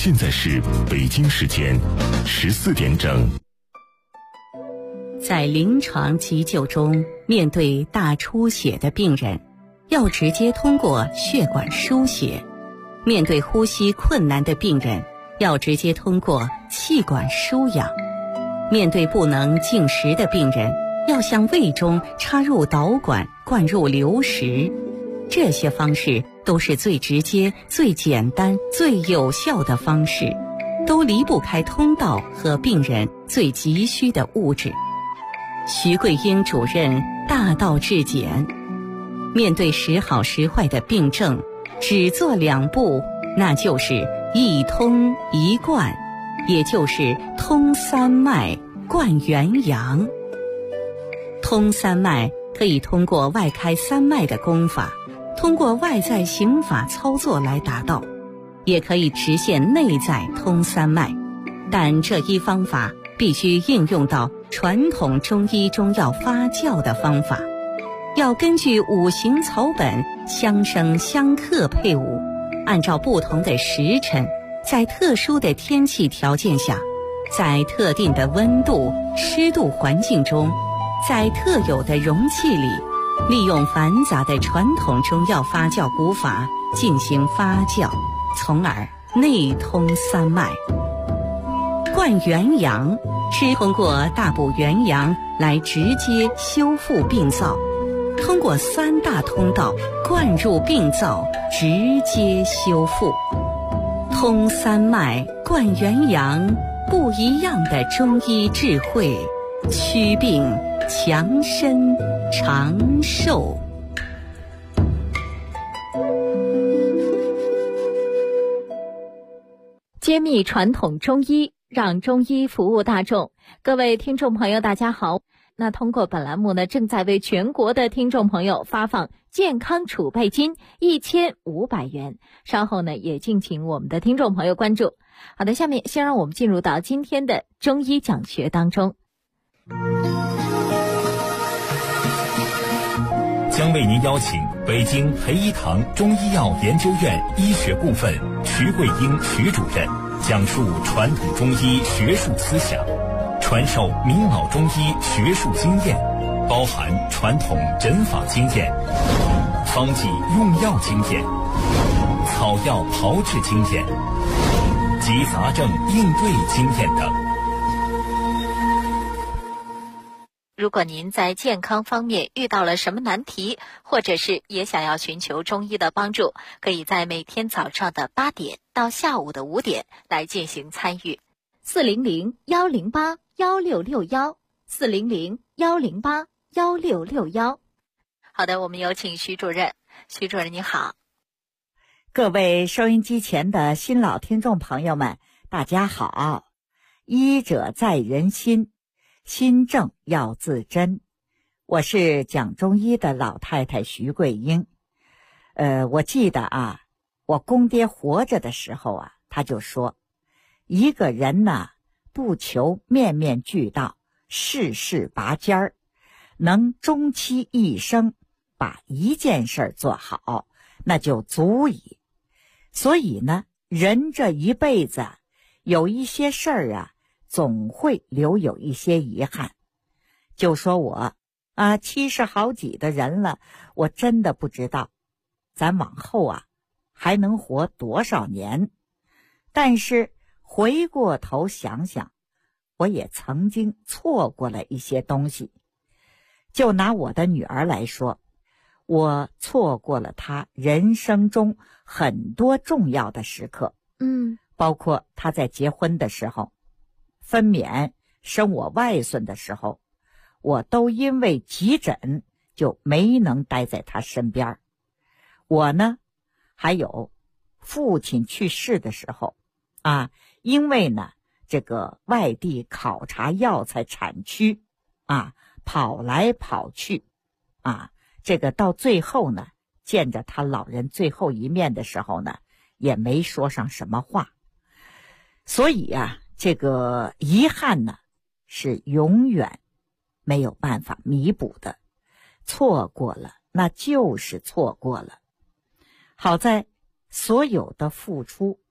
现在是北京时间14点整。 在临床急救中，面对大出血的病人，要直接通过血管输血；面对呼吸困难的病人，要直接通过气管输氧；面对不能进食的病人，要向胃中插入导管灌入流食。这些方式都是最直接、最简单、最有效的方式，都离不开通道和病人最急需的物质。徐桂英主任大道至简，面对时好时坏的病症，只做2步，那就是一通一灌，也就是通三脉灌元阳。通三脉可以通过外开三脉的功法，通过外在刑法操作来达到，也可以实现内在通三脉，但这一方法必须应用到传统中医中药发酵的方法，要根据五行草本相生相克配伍，按照不同的时辰，在特殊的天气条件下，在特定的温度、湿度环境中，在特有的容器里，利用繁杂的传统中药发酵古法进行发酵，从而内通三脉。灌元阳是通过大补元阳来直接修复病灶，通过3大通道灌入病灶，直接修复。通三脉灌元阳，不一样的中医智慧，祛病强身长寿。 揭秘传统中医，让中医服务大众。各位听众朋友大家好，那通过本栏目呢，正在为全国的听众朋友发放健康储备金1500元，稍后呢也敬请我们的听众朋友关注。好的，下面先让我们进入到今天的中医讲学当中。 将为您邀请北京培一堂中医药研究院医学部分徐桂英徐主任讲述传统中医学术思想，传授明老中医学术经验，包含传统诊法经验、方剂用药经验、草药炮制经验及杂症应对经验等。 如果您在健康方面遇到了什么难题，或者是也想要寻求中医的帮助，可以在每天早上的8点到下午的5点来进行参与。400-108-1661，400-108-1661。好的，我们有请徐主任。徐主任你好。 各位收音机前的新老听众朋友们，大家好。医者在人心，心正要自珍。我是讲中医的老太太徐桂英。我记得啊，我公爹活着的时候啊，他就说，一个人呢，不求面面俱到，事事拔尖儿，能终其一生把一件事做好，那就足矣。所以呢，人这一辈子有一些事儿啊，总会留有一些遗憾。就说我啊，70好几的人了，我真的不知道咱往后啊还能活多少年。但是回过头想想，我也曾经错过了一些东西。就拿我的女儿来说，我错过了她人生中很多重要的时刻，包括她在结婚的时候，分娩生我外孙的时候，我都因为急诊就没能待在她身边。我呢，还有父亲去世的时候啊，因为呢这个外地考察药材产区啊，跑来跑去啊，这个到最后呢，见着他老人最后一面的时候呢，也没说上什么话。所以啊，这个遗憾呢是永远没有办法弥补的，错过了那就是错过了。好在所有的付出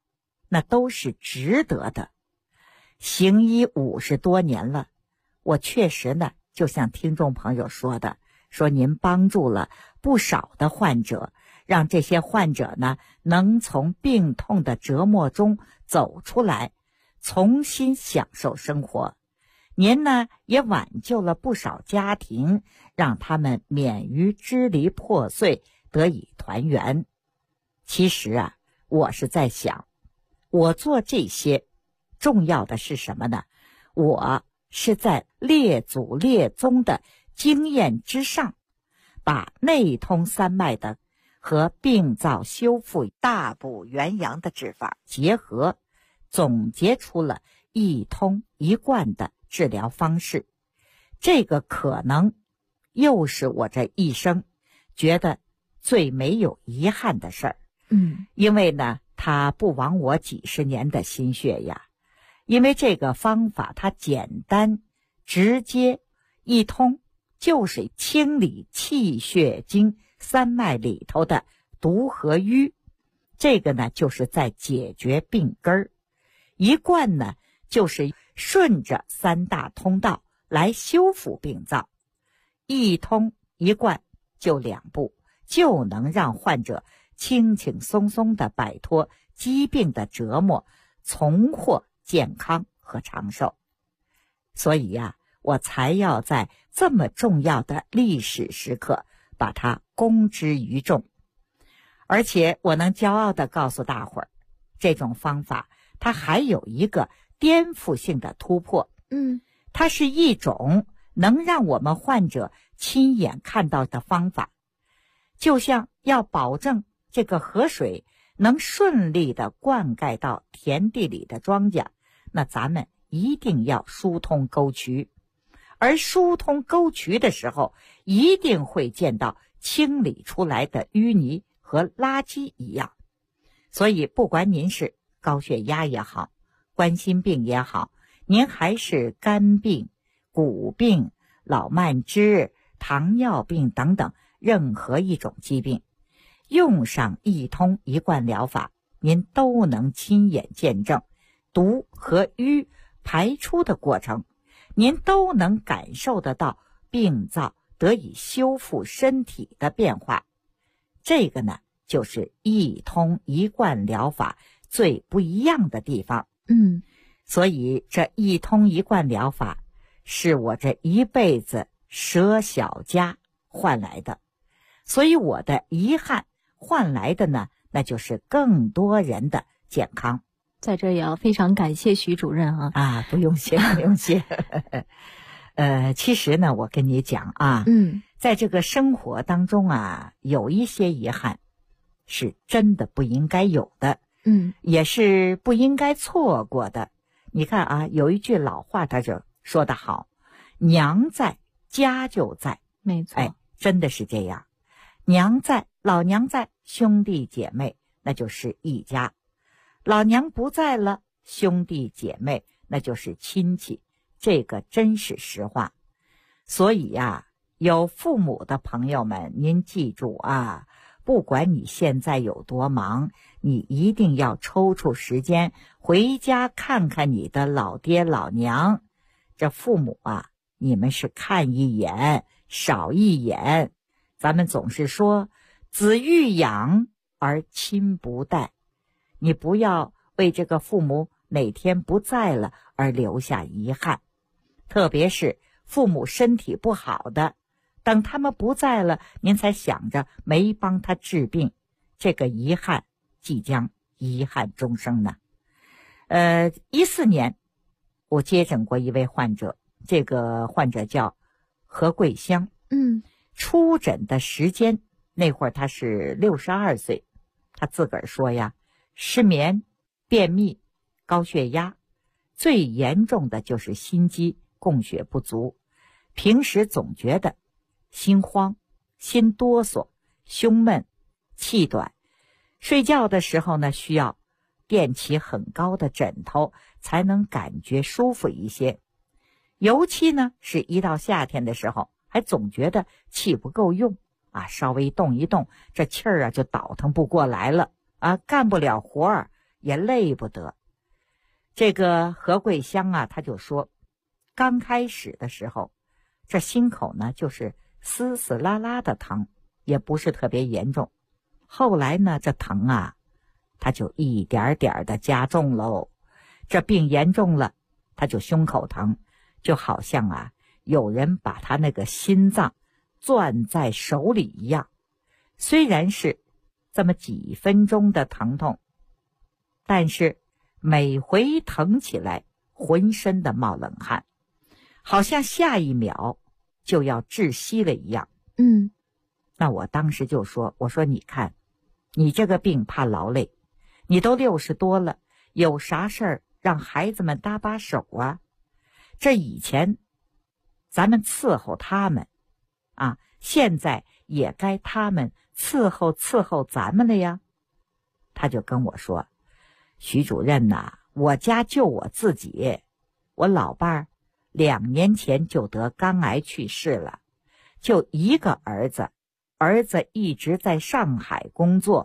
那都是值得的。行医50多年了，我确实呢，就像听众朋友说的，说您帮助了不少的患者，让这些患者呢能从病痛的折磨中走出来，重新享受生活。您呢也挽救了不少家庭，让他们免于支离破碎，得以团圆。其实啊，我是在想，我做这些重要的是什么呢？我是在列祖列宗的经验之上，把内通三脉的和病灶修复、大补元阳的治法结合，总结出了一通一贯的治疗方式。这个可能又是我这一生觉得最没有遗憾的事儿。因为呢，它不枉我几十年的心血呀。因为这个方法它简单、直接、一通，就是清理气血经三脉里头的毒和瘀。这个呢，就是在解决病根儿。一贯呢，就是顺着三大通道来修复病灶。一通一贯就2步，就能让患者轻轻松松地摆脱疾病的折磨，重获健康和长寿。所以呀，我才要在这么重要的历史时刻把它公之于众。而且我能骄傲地告诉大伙儿，这种方法它还有一个颠覆性的突破。它是一种能让我们患者亲眼看到的方法。就像要保证这个河水能顺利地灌溉到田地里的庄稼，那咱们一定要疏通沟渠。而疏通沟渠的时候，一定会见到清理出来的淤泥和垃圾一样。所以不管您是高血压也好，冠心病也好，您还是肝病、骨病、老慢支、糖尿病等等任何一种疾病，用上一通一贯疗法，您都能亲眼见证毒和瘀排出的过程，您都能感受得到病灶得以修复身体的变化。这个呢，就是一通一贯疗法最不一样的地方。所以这一通一贯疗法是我这一辈子舍小家换来的。所以我的遗憾换来的呢，那就是更多人的健康。 在这也要非常感谢徐主任啊。 不用谢，不用谢。其实呢，我跟你讲啊，在这个生活当中啊，有一些遗憾是真的不应该有的，也是不应该错过的。你看啊，有一句老话，他就说得好，娘在，家就在。 没错， 真的是这样。娘在，老娘在，兄弟姐妹那就是一家；老娘不在了，兄弟姐妹那就是亲戚。这个真是实话。所以呀，有父母的朋友们，您记住啊，不管你现在有多忙，你一定要抽出时间回家看看你的老爹老娘。这父母啊，你们是看一眼少一眼。咱们总是说子欲养而亲不待，你不要为这个父母哪天不在了而留下遗憾。特别是父母身体不好的，等他们不在了，您才想着没帮他治病，这个遗憾即将遗憾终生呢。14年我接诊过一位患者，这个患者叫何桂香。出诊的时间那会儿他是62岁，他自个儿说呀，失眠、便秘、高血压，最严重的就是心肌供血不足，平时总觉得心慌、心哆嗦、胸闷、气短，睡觉的时候呢，需要垫起很高的枕头才能感觉舒服一些。尤其呢，是一到夏天的时候，还总觉得气不够用稍微动一动，这气儿就倒腾不过来了干不了活儿， 也累不得。这个何桂香啊，他就说，刚开始的时候，这心口呢就是丝丝拉拉的疼，也不是特别严重。后来呢，这疼啊，他就一点点的加重喽。这病严重了，他就胸口疼，就好像啊，有人把他那个心脏攥在手里一样。虽然是这么几分钟的疼痛，但是每回疼起来，浑身的冒冷汗，好像下一秒就要窒息了一样。那我当时就说，我说你看，你这个病怕劳累，你都60多了，有啥事儿让孩子们搭把手啊？这以前咱们伺候他们啊，现在也该他们伺候咱们了呀。他就跟我说，徐主任呐，我家就我自己，我老伴儿2年前就得肝癌去世了，就一个儿子，儿子一直在上海工作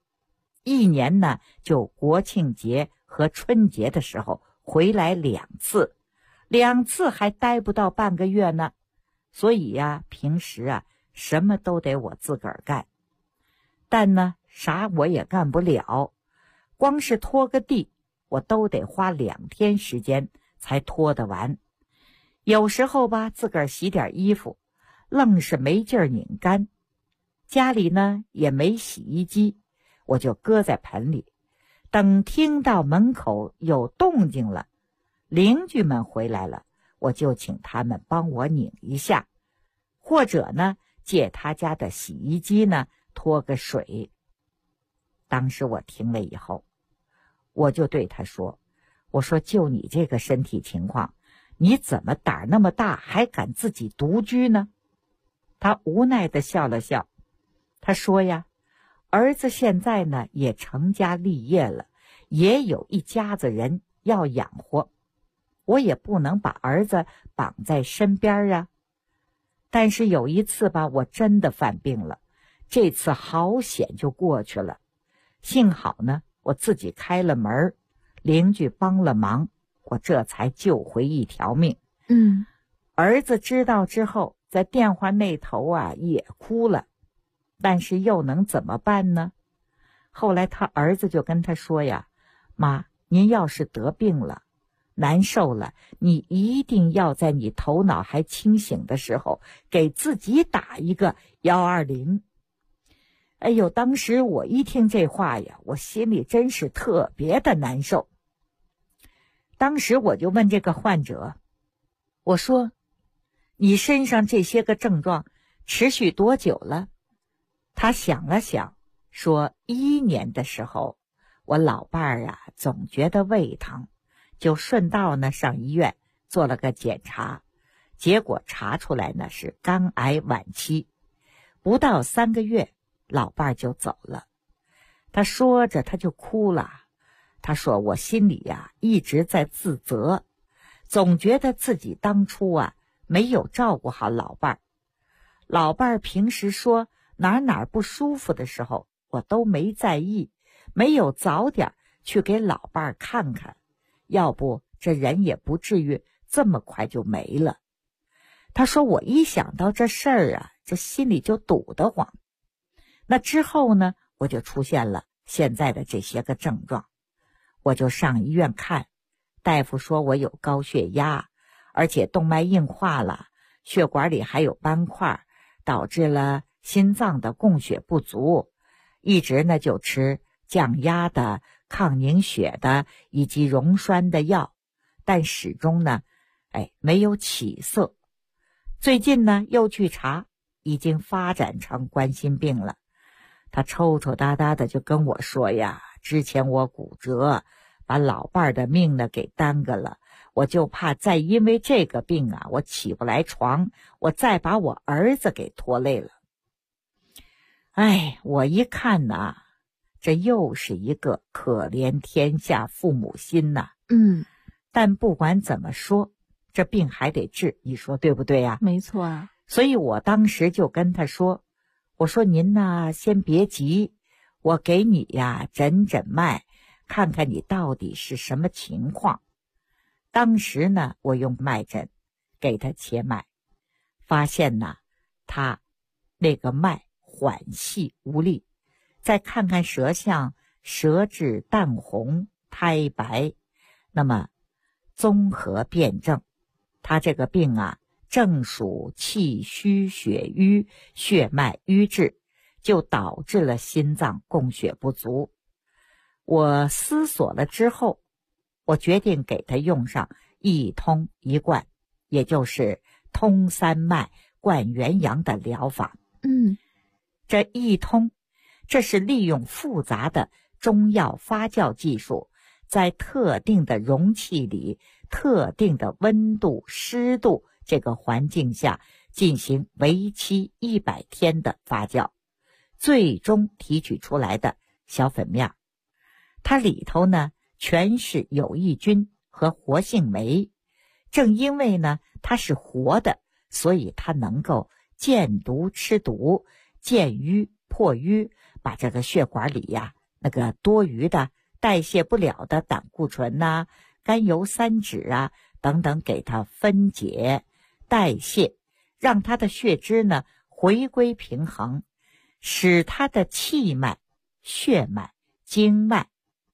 ，1年呢就国庆节和春节的时候回来2次，2次还待不到半个月呢，所以呀，平时啊什么都得我自个儿干，但呢啥我也干不了，光是拖个地我都得花2天时间才拖得完。有时候吧，自个儿洗点衣服，愣是没劲儿拧干。家里呢也没洗衣机，我就搁在盆里，等听到门口有动静了，邻居们回来了，我就请他们帮我拧一下，或者呢借他家的洗衣机呢拖个水。当时我听了以后，我就对他说，我说就你这个身体情况，你怎么胆儿那么大，还敢自己独居呢？他无奈地笑了笑，他说呀，儿子现在呢也成家立业了，也有一家子人要养活，我也不能把儿子绑在身边啊。但是有一次吧，我真的犯病了，这次好险就过去了。幸好呢，我自己开了门，邻居帮了忙，我这才救回一条命。儿子知道之后，在电话那头啊也哭了，但是又能怎么办呢？后来他儿子就跟他说呀，妈，您要是得病了，难受了，你一定要在你头脑还清醒的时候，给自己打一个120。哎呦，当时我一听这话呀，我心里真是特别的难受。当时我就问这个患者，我说，你身上这些个症状持续多久了？他想了想，说11年的时候，我老伴儿啊总觉得胃疼，就顺道呢上医院做了个检查，结果查出来呢是肝癌晚期，不到3个月老伴儿就走了。他说着他就哭了，他说我心里呀一直在自责，总觉得自己当初啊没有照顾好老伴儿。老伴儿平时说哪不舒服的时候，我都没在意，没有早点去给老伴儿看看，要不这人也不至于这么快就没了。他说我一想到这事儿啊，这心里就堵得慌。那之后呢，我就出现了现在的这些个症状，我就上医院看，大夫说我有高血压，而且动脉硬化了，血管里还有斑块，导致了心脏的供血不足，一直呢就吃降压的、抗凝血的以及溶栓的药，但始终呢没有起色。最近呢又去查，已经发展成冠心病了。他抽抽搭搭的就跟我说呀，之前我骨折，把老伴儿的命呢给耽搁了，我就怕再因为这个病啊，我起不来床，我再把我儿子给拖累了。我一看呐，这又是一个可怜天下父母心呐。但不管怎么说，这病还得治，你说对不对呀？ 没错啊。 所以我当时就跟他说，我说您呐先别急，我给你呀诊诊脉， 看看你到底是什么情况。当时呢，我用脉诊给他切脉，发现呢，他那个脉缓细无力。再看看舌象，舌质淡红，苔白，那么综合辩证，他这个病啊，正属气虚血瘀，血脉瘀滞，就导致了心脏供血不足。我思索了之后，我决定给他用上一通一贯，也就是通三脉贯元阳的疗法。这一通，这是利用复杂的中药发酵技术，在特定的容器里、特定的温度、湿度这个环境下进行为期100天的发酵，最终提取出来的小粉面，它里头呢全是有益菌和活性酶。正因为呢它是活的，所以它能够见毒吃毒，见瘀破瘀，把这个血管里呀那个多余的代谢不了的胆固醇呐、甘油三酯啊等等给它分解代谢，让它的血脂呢回归平衡，使它的气脉、血脉、经脉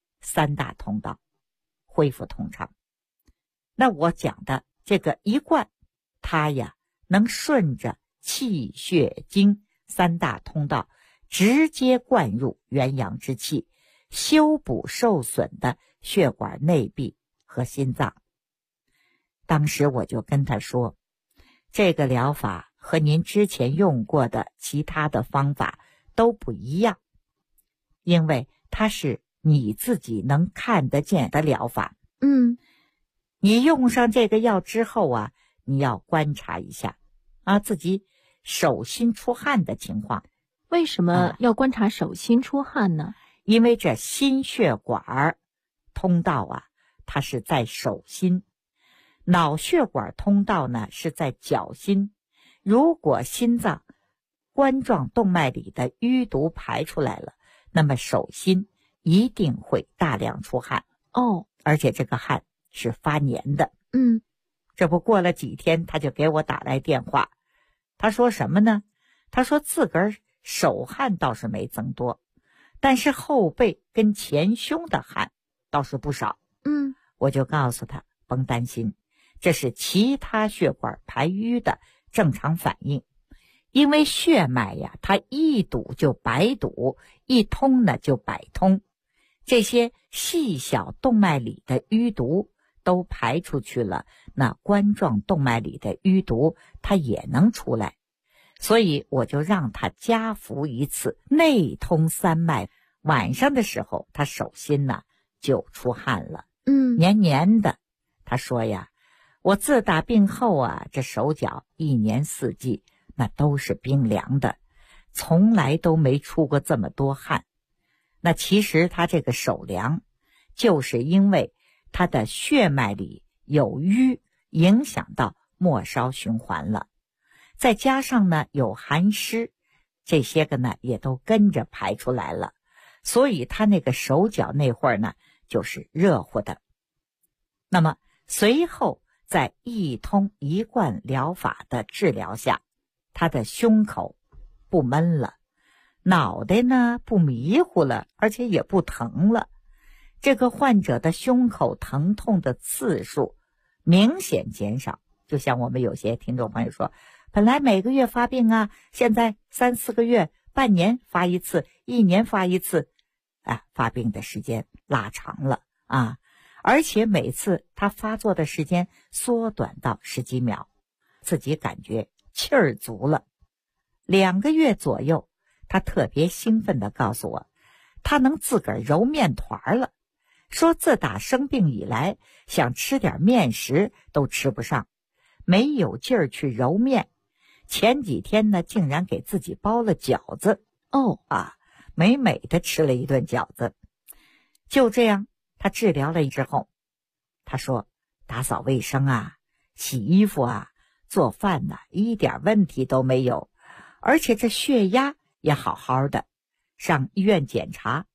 3大通道恢复通畅。那我讲的这个一贯，它呀能顺着气血经3大通道直接灌入元阳之气，修补受损的血管内壁和心脏。当时我就跟他说，这个疗法和您之前用过的其他的方法都不一样，因为它是你自己能看得见的疗法。你用上这个药之后啊，你要观察一下自己手心出汗的情况。 为什么要观察手心出汗呢？ 因为这心血管通道啊，它是在手心，脑血管通道呢是在脚心。如果心脏冠状动脉里的淤毒排出来了，那么手心一定会大量出汗而且这个汗是发黏的。这不过了几天，他就给我打来电话，他说什么呢？他说自个儿手汗倒是没增多，但是后背跟前胸的汗倒是不少。我就告诉他甭担心，这是其他血管排瘀的正常反应。因为血脉呀，它一堵就百堵，一通呢就百通，这些细小动脉里的淤毒都排出去了，那冠状动脉里的淤毒它也能出来。所以我就让他加服一次内通三脉，晚上的时候他手心呢就出汗了，黏黏的。他说呀，我自打病后啊，这手脚1年4季那都是冰凉的，从来都没出过这么多汗。那其实他这个手凉，就是因为他的血脉里有瘀，影响到末梢循环了。再加上呢有寒湿，这些个呢也都跟着排出来了，所以他那个手脚那会儿呢就是热乎的。那么随后在一通一贯疗法的治疗下，他的胸口不闷了，脑袋呢不迷糊了，而且也不疼了。这个患者的胸口疼痛的次数明显减少，就像我们有些听众朋友说，本来每个月发病啊，现在3、4个月、半年发一次，1年发一次，发病的时间拉长了而且每次他发作的时间缩短到10几秒，自己感觉气儿足了。2个月左右，他特别兴奋地告诉我，他能自个儿揉面团了，说自打生病以来，想吃点面食都吃不上，没有劲儿去揉面。前几天呢，竟然给自己包了饺子美美的吃了一顿饺子。就这样，他治疗了之后，他说打扫卫生啊、洗衣服啊、做饭呐，一点问题都没有，而且这血压也好好的。上医院检查，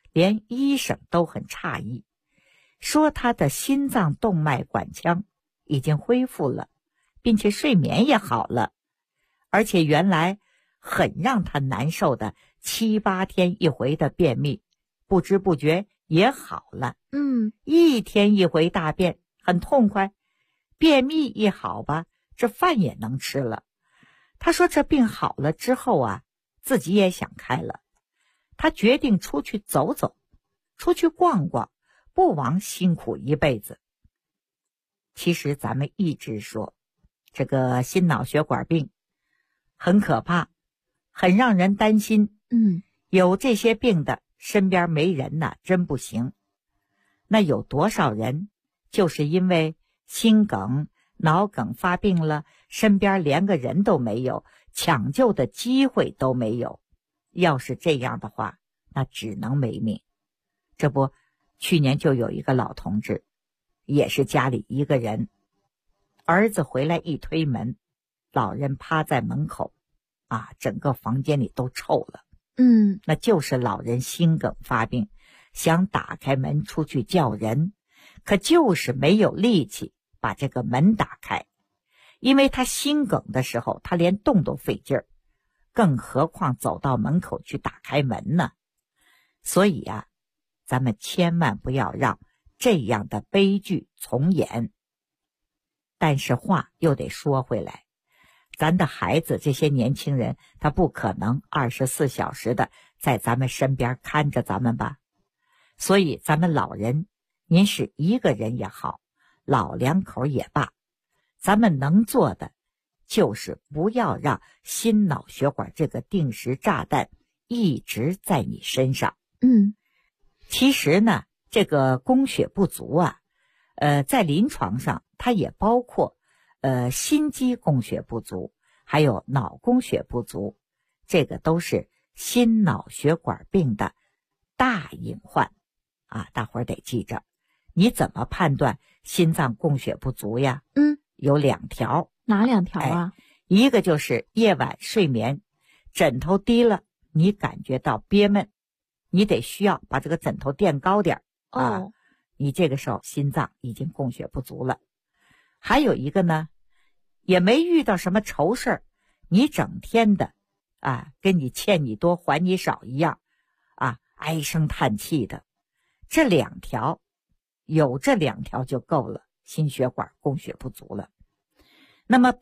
连医生都很诧异，说他的心脏动脉管腔已经恢复了，并且睡眠也好了，而且原来很让他难受的7、8天一回的便秘，不知不觉也好了。1天一回大便很痛快，便秘一好吧，这饭也能吃了。他说这病好了之后啊，自己也想开了，他决定出去走走，出去逛逛，不枉辛苦一辈子。其实咱们一直说，这个心脑血管病很可怕，很让人担心。有这些病的身边没人呐，真不行。那有多少人就是因为心梗、脑梗发病了，身边连个人都没有，抢救的机会都没有。要是这样的话，那只能没命。这不，去年就有一个老同志，也是家里一个人，儿子回来一推门，老人趴在门口，整个房间里都臭了。那就是老人心梗发病，想打开门出去叫人，可就是没有力气把这个门打开，因为他心梗的时候，他连动都费劲儿，更何况走到门口去打开门呢？所以咱们千万不要让这样的悲剧重演。但是话又得说回来，咱的孩子这些年轻人，他不可能24小时的在咱们身边看着咱们吧。所以咱们老人，您是一个人也好，老两口也罢，咱们能做的就是不要让心脑血管这个定时炸弹一直在你身上。其实呢，这个供血不足在临床上它也包括心肌供血不足，还有脑供血不足，这个都是心脑血管病的大隐患大伙儿得记着。你怎么判断心脏供血不足呀？有2条。 哪2条啊？ 一个就是夜晚睡眠，枕头低了，你感觉到憋闷，你得需要把这个枕头垫高点你这个时候心脏已经供血不足了。还有一个呢，也没遇到什么愁事儿，你整天的跟你欠你多还你少一样唉声叹气的。这2条，有这2条就够了，心血管供血不足了。那么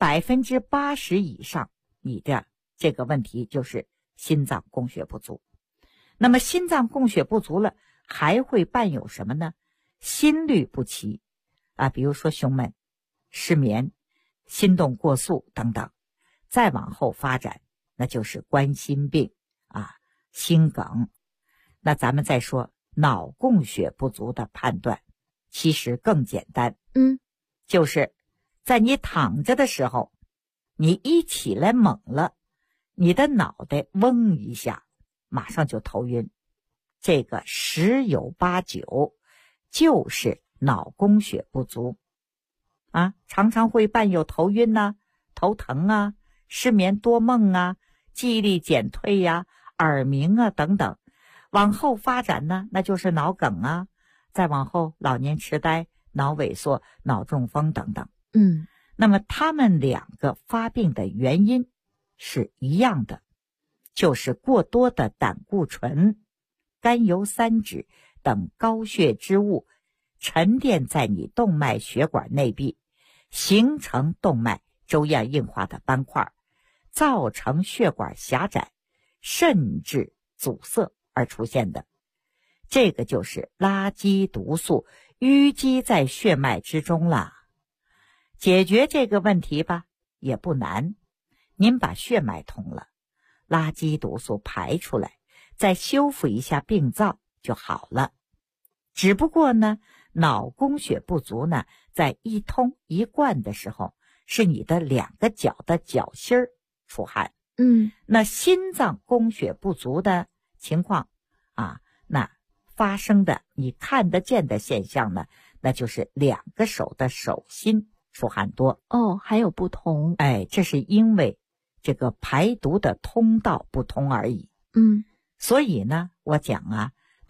80%以上，你的这个问题就是心脏供血不足。那么心脏供血不足了，还会伴有什么呢？心律不齐比如说胸闷、失眠、心动过速等等。再往后发展，那就是冠心病心梗。那咱们再说脑供血不足的判断，其实更简单。就是在你躺着的时候，你一起来猛了，你的脑袋嗡一下，马上就头晕，这个10有89就是脑供血不足常常会伴有头晕头疼失眠多梦记忆力减退耳鸣等等。往后发展呢，那就是脑梗再往后老年痴呆、脑萎缩、脑中风等等。那么他们2个发病的原因是一样的，就是过多的胆固醇、甘油三酯等高血脂物沉淀在你动脉血管内壁，形成动脉粥样硬化的斑块，造成血管狭窄甚至阻塞而出现的。这个就是垃圾毒素淤积在血脉之中了。解决这个问题吧，也不难，您把血脉通了，垃圾毒素排出来，再修复一下病灶就好了。只不过呢，脑供血不足呢，在一通一贯的时候，是你的2个脚的脚心儿出汗。那心脏供血不足的情况那发生的你看得见的现象呢，那就是2个手的手心出汗多。 还有不同。 这是因为这个排毒的通道不通而已。 嗯， 所以呢，我讲啊，它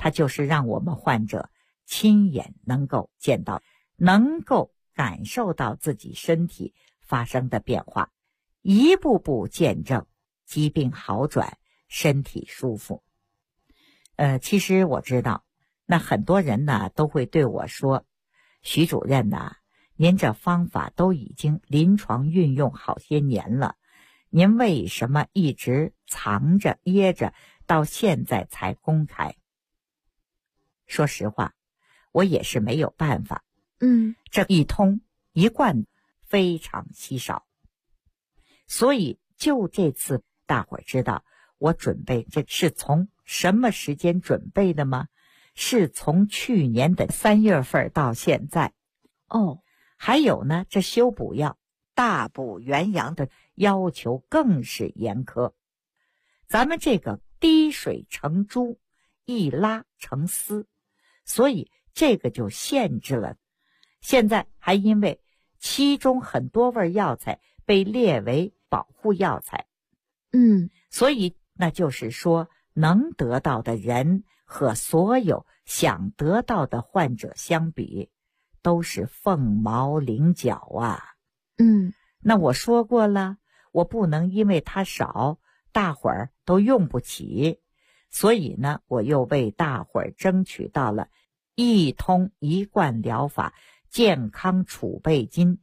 它就是让我们患者亲眼能够见到，能够感受到自己身体发生的变化，一步步见证疾病好转，身体舒服。其实我知道，那很多人呢都会对我说，徐主任呐，您这方法都已经临床运用好些年了，您为什么一直藏着掖着，到现在才公开？说实话，我也是没有办法。这一通一贯非常稀少，所以就这次大伙儿知道我准备这是从什么时间准备的吗？是从去年的3月份到现在。还有呢，这修补药大补元阳的要求更是严苛，咱们这个滴水成珠，一拉成丝，所以这个就限制了。现在还因为其中很多味药材被列为保护药材，所以那就是说，能得到的人和所有想得到的患者相比，都是凤毛麟角啊。那我说过了，我不能因为它少，大伙儿都用不起，所以呢，我又为大伙儿争取到了一通一贯疗法健康储备金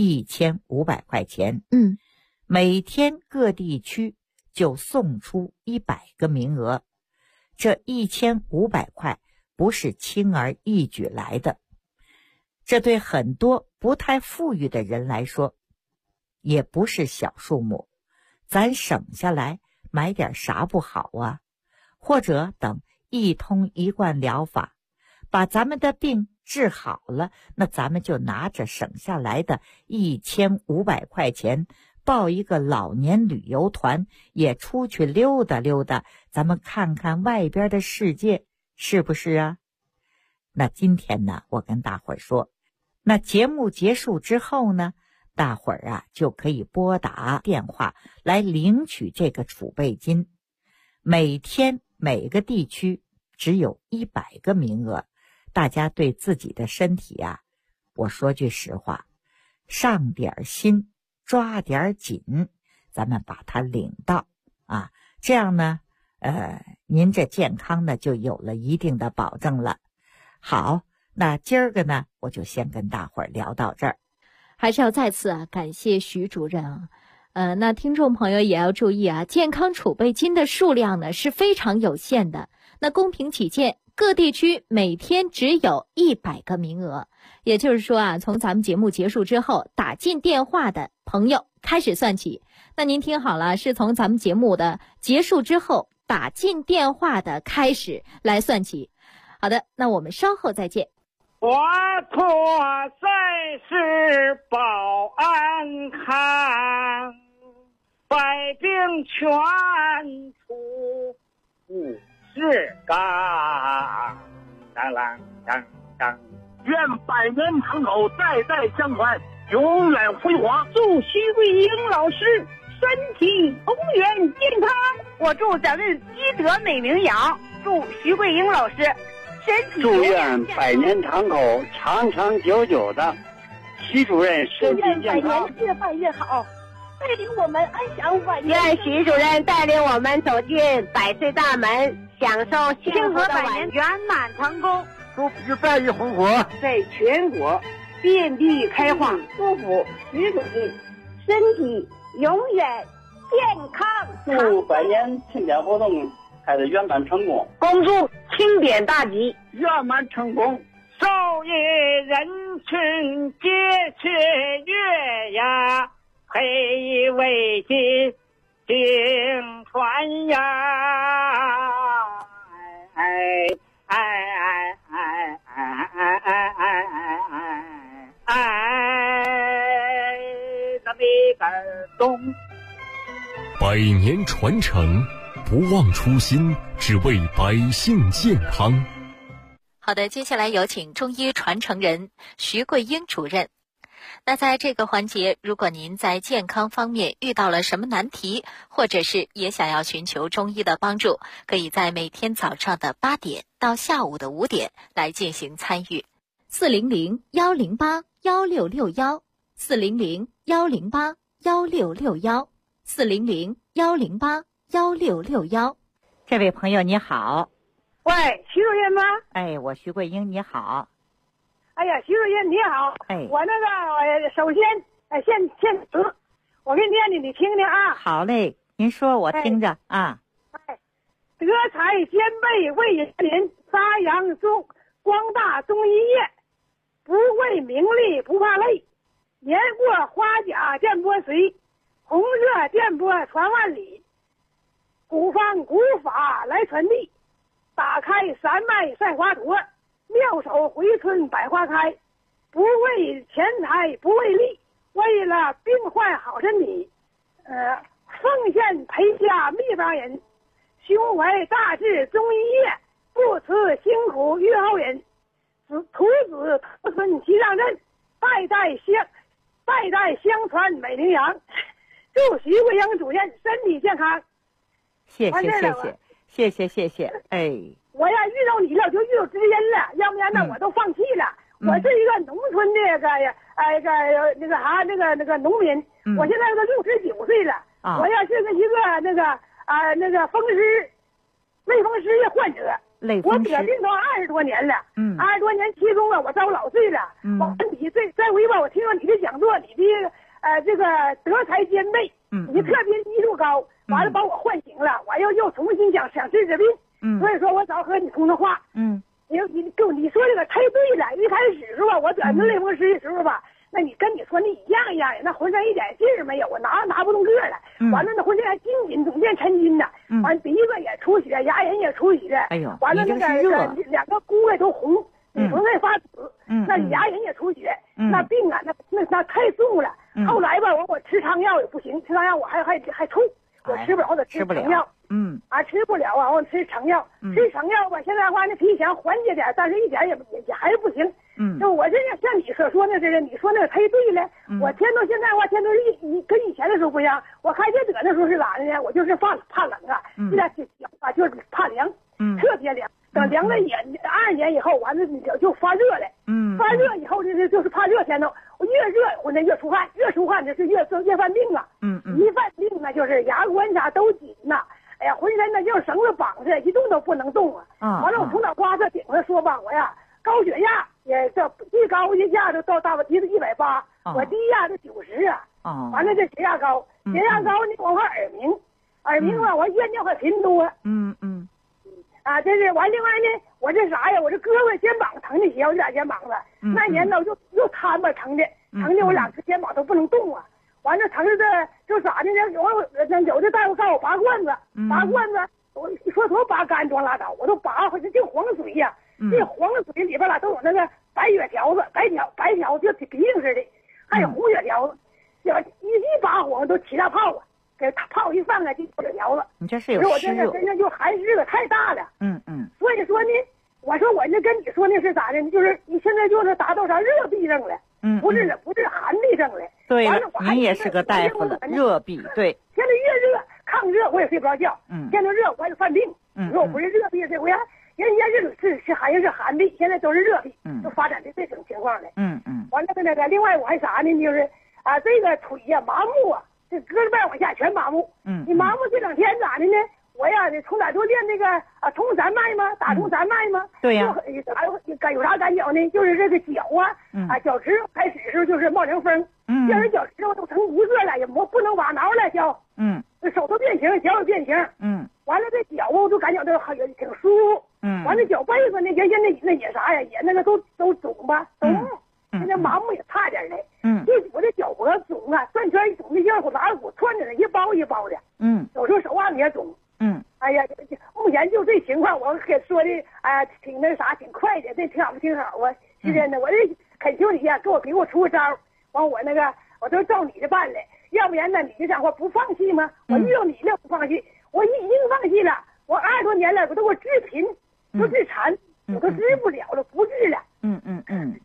1500块钱。每天各地区就送出100个名额，这1500块不是轻而易举来的，这对很多不太富裕的人来说也不是小数目，咱省下来买点啥不好啊？或者等一通一贯疗法把咱们的病治好了，那咱们就拿着省下来的1500块钱报一个老年旅游团，也出去溜达溜达，咱们看看外边的世界，是不是啊？那今天呢，我跟大伙儿说，那节目结束之后呢，大伙儿啊就可以拨打电话来领取这个储备金。每天每个地区只有100个名额，大家对自己的身体啊，我说句实话，上点心，抓点紧，咱们把它领到啊，这样呢，您这健康呢就有了一定的保证了。好，那今儿个呢，我就先跟大伙儿聊到这儿。 还是要再次感谢徐主任啊。那听众朋友也要注意啊，健康储备金的数量呢是非常有限的。那公平起见，各地区每天只有100个名额，也就是说啊，从咱们节目结束之后打进电话的朋友开始算起。那您听好了，是从咱们节目的结束之后打进电话的开始来算起。好的，那我们稍后再见。 华佗在世保安康，百病全除五世刚。当啷当当， 愿百年长口，代代相传，永远辉煌。 祝徐桂英老师身体永远健康。我祝咱们积德美名扬，祝徐桂英老师身体祝愿百年长口，长长久久的。徐主任身体健康， 越办越好，带领我们安享晚年。 愿徐主任带领我们走进100岁大门，享受幸福的晚年， 圆满成功。 祝福在日红火， 在全国遍地开花。祝福徐主任身体永远健康。 祝百年庆典活动开得圆满成功， 恭祝庆典大吉， 圆满成功。 昼夜人群皆雀跃呀，黑为金经传呀，那没杆动。 100年传承，不忘初心，只为百姓健康。 好的，接下来有请中医传承人徐桂英主任。 那在这个环节，如果您在健康方面遇到了什么难题，或者是也想要寻求中医的帮助，可以在每天早上的8点到下午的5点来进行参与。400-108-1661 400-108-1661 400-108-1661。 这位朋友你好。 喂，徐主任吗？ 哎，我徐桂英，你好。 哎呀，徐主任你好。 哎， 我首先先我给你念的，你听听啊。 好嘞，您说我听着啊。 德才兼备为人民，发扬光大中医业，不为名利不怕累，年过花甲电波随，红热电波传万里，古方古法来传递，打开山脉赛华佗，妙手回春百花开，不为钱财不为利，为了病患好身体，奉献陪嫁秘方人，胸怀大志中医业，不辞辛苦于后人，徒子徒孙齐上阵，代代相传美名扬。祝徐桂英主任身体健康。 谢谢。哎， 我要遇到你了就遇到知音了，要不然呢我都放弃了。我是一个农村的那个农民，我现在都69岁了。我要是一个类风湿的患者，我得病都20多年了。20多年其中我遭老罪了。我你这回吧，我听说你的讲座，你的这个德才兼备，你特别医术高，完了把我唤醒了，我又重新想治病。所以说我早和你通的话。你说这个太对了。一开始是吧，我得那类风湿的时候吧，那你跟你说那一样的，那浑身一点劲儿没有，我拿不动个了。完了那浑身还筋紧，总变抻筋呢。完鼻子也出血，牙龈也出血。 哎呦， 完了那个2个骨头都红，嘴唇在发紫。那牙龈也出血。那病啊，那太重了。后来吧，我吃汤药也不行，吃汤药我还吐，我吃不了，我得吃成药。吃不了啊，我吃成药。吃成药吧，现在话那比以前缓解点，但是一点也还是不行。就我这个像你所说的这个，你说那个忒对了。我现在天都跟以前的时候不一样。我开学得那时候是咋的呢？我就是怕冷啊，这点脚啊就是怕凉，特别凉。等凉了2年以后，完了你就发热了。发热以后就是怕热天头，我越热浑身越出汗，越出汗就是越犯病啊。一犯病呢就是牙关啥都紧呐。哎呀，浑身呢就是绳子绑着，一动都不能动啊。完了我从脑瓜子顶上说吧，我呀高血压也这最高一下都到180，我低压都90啊。完了这血压高呢，我还耳鸣吧，我夜尿还频多。这是完。另外呢，我这啥呀？我这胳膊肩膀疼的些，我俩肩膀子那年呢又瘫吧，疼的我2个肩膀都不能动啊。完了疼的就咋的呢？有的大夫告诉我拔罐子，我说多拔干装拉倒，我都拔回去净黄水呀。这黄水里边都有那个白血条子，白条就鼻涕似的，还有红血条子，一拔火都起大泡啊，给泡一放啊就血条子。 你这是有湿热， 我真的就寒湿了太大了。所以说呢，我说我那跟你说那是咋的呢？就是你现在就是达到啥热痹症了。不是寒痹症了。 对了，你也是个大夫了，热痹。对， 现在越热抗热我也睡不着觉。现在热我也犯病。你说我不是热痹，这回人家是好像是寒痹，现在都是热痹，就发展的这种情况了。完了那个另外我还啥呢？就是这个腿呀麻木啊，这胳膊往下全麻木。你麻木这2天咋的呢？我呀，从哪都练那个通三脉吗？打通三脉吗？ 对呀。 有啥感觉呢？就是这个脚脚趾开始的时候就是冒凉风。要是脚趾头都成1个了，也不能挖挠了，脚。手都变形，脚也变形。完了这脚就感觉到也挺舒服。完了脚背子那些那也啥呀，也那个都肿吧，都现在麻木也差点嘞。我这脚脖肿啊，转圈肿的像拉骨串着呢，一包一包的。有时候手腕也肿。哎呀，目前就这情况，我给说的挺那啥，挺快的，这挺好啊。是真的，我这恳求你呀，给我出个招，完我都照你的办了。要不然呢，你就讲话不放弃吗？我遇到你了不放弃，我已经放弃了。我20多年了，我都给我治贫，都治残，我都治不了了，不治了。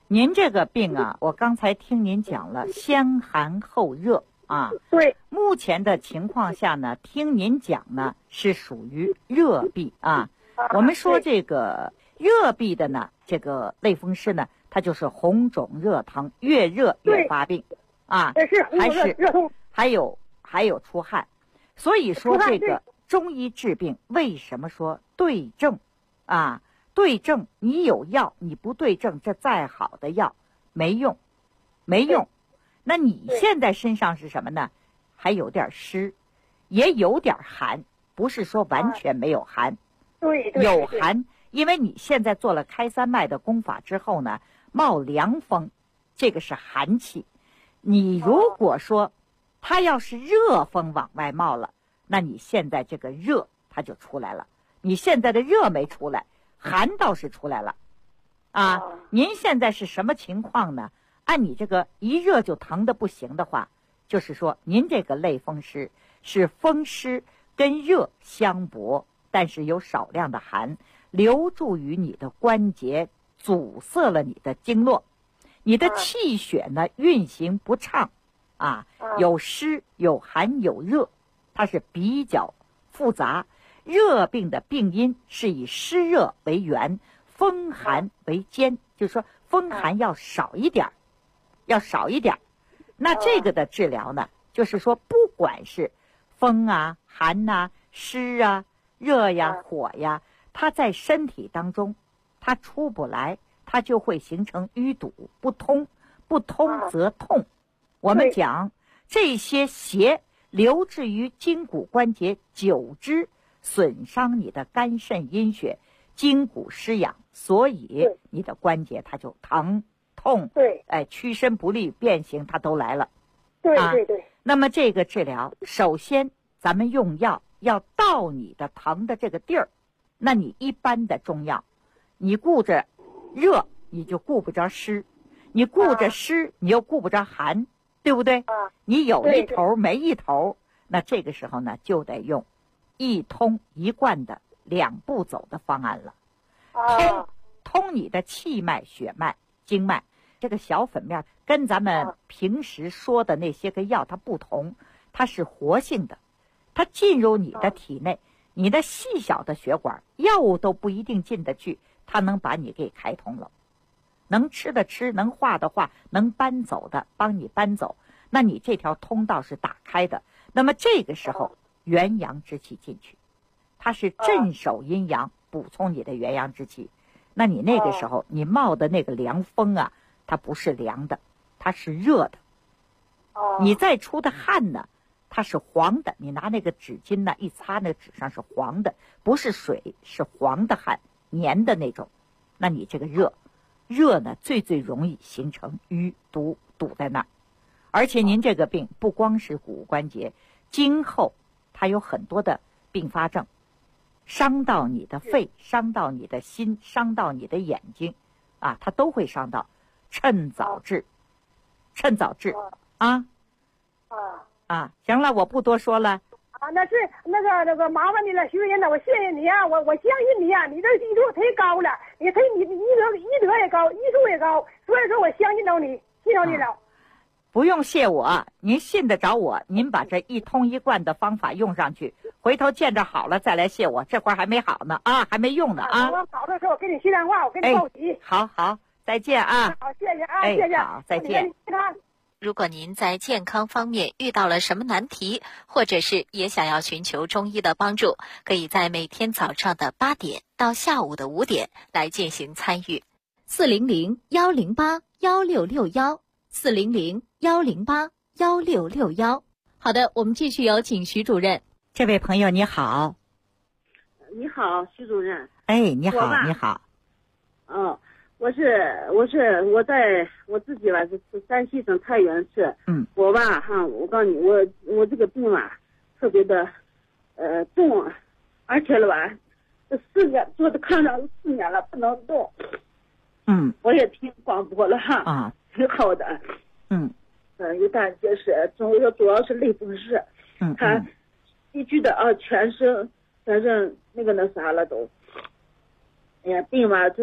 您这个病啊，我刚才听您讲了，先寒后热啊。 对。 目前的情况下呢，听您讲呢是属于热痹啊。我们说这个热痹的呢，这个类风湿呢，它就是红肿热疼，越热越发病啊。还是还有出汗。所以说这个中医治病为什么说对症啊？对症，你有药，你不对症，这再好的药没用，没用。那你现在身上是什么呢？还有点湿，也有点寒，不是说完全没有寒。 对， 有寒，因为你现在做了开三脉的功法之后呢，冒凉风，这个是寒气。你如果说它要是热风往外冒了，那你现在这个热它就出来了。你现在的热没出来，寒倒是出来了，啊，您现在是什么情况呢？按你这个一热就疼的不行的话，就是说您这个类风湿是风湿跟热相搏，但是有少量的寒留住于你的关节，阻塞了你的经络，你的气血呢运行不畅，啊，有湿有寒有热，它是比较复杂。热病的病因是以湿热为源，风寒为兼，就是说风寒要少一点，要少一点。那这个的治疗呢，就是说不管是风啊、寒啊、湿啊、热呀、火呀，它在身体当中它出不来，它就会形成淤堵不通，不通则痛。我们讲这些邪留置于筋骨关节久之，损伤你的肝肾阴血，筋骨失养，所以你的关节它就疼痛， 对， 屈伸不利变形它都来了。 对对对。 那么这个治疗，首先咱们用药要到你的疼的这个地儿。那你一般的中药，你顾着热你就顾不着湿，你顾着湿你又顾不着寒，对不对？你有一头没一头，那这个时候呢就得用一通一贯的两步走的方案了。通你的气脉、血脉、经脉，这个小粉面跟咱们平时说的那些个药它不同，它是活性的，它进入你的体内，你的细小的血管药物都不一定进得去，它能把你给开通了，能吃的吃，能化的化，能搬走的帮你搬走，那你这条通道是打开的。那么这个时候元阳之气进去，它是镇守阴阳，补充你的元阳之气。那你那个时候你冒的那个凉风啊，它不是凉的，它是热的。你再出的汗呢，它是黄的，你拿那个纸巾呢一擦，那纸上是黄的，不是水，是黄的汗，黏的那种。那你这个热呢最容易形成淤堵在那儿。而且您这个病不光是骨关节，今后它有很多的并发症，伤到你的肺，伤到你的心，伤到你的眼睛啊，它都会伤到。趁早治，趁早治啊！行了，我不多说了。 那是那个麻烦你了，徐主任呐，我谢谢你呀，我相信你呀，你这技术忒高了，你医德也高，医术也高，所以说我相信到你，信到你了。 不用谢我，您信得着我，您把这一通一贯的方法用上去，回头见着好了再来谢我，这会儿还没好呢啊，还没用呢啊。 我好的时候我跟你说电话，我跟你报喜。 好，再见啊。 好，谢谢啊，谢谢。 好，再见。 如果您在健康方面遇到了什么难题，或者是也想要寻求中医的帮助，可以在每天早上的8点到下午的5点来进行参与。400-108-1661，400-108-1661。好的，我们继续有请徐主任。 这位朋友你好。 你好，徐主任。 你好，你好。 我在我自己吧，是山西省太原市。我吧我告诉你，我这个病吧，特别的重，而且了吧，这4年坐在炕上4年了，不能动。我也听广播了挺好的。有胆结石，主要是类风湿。他地区的全身那个啥了都。病吧，就是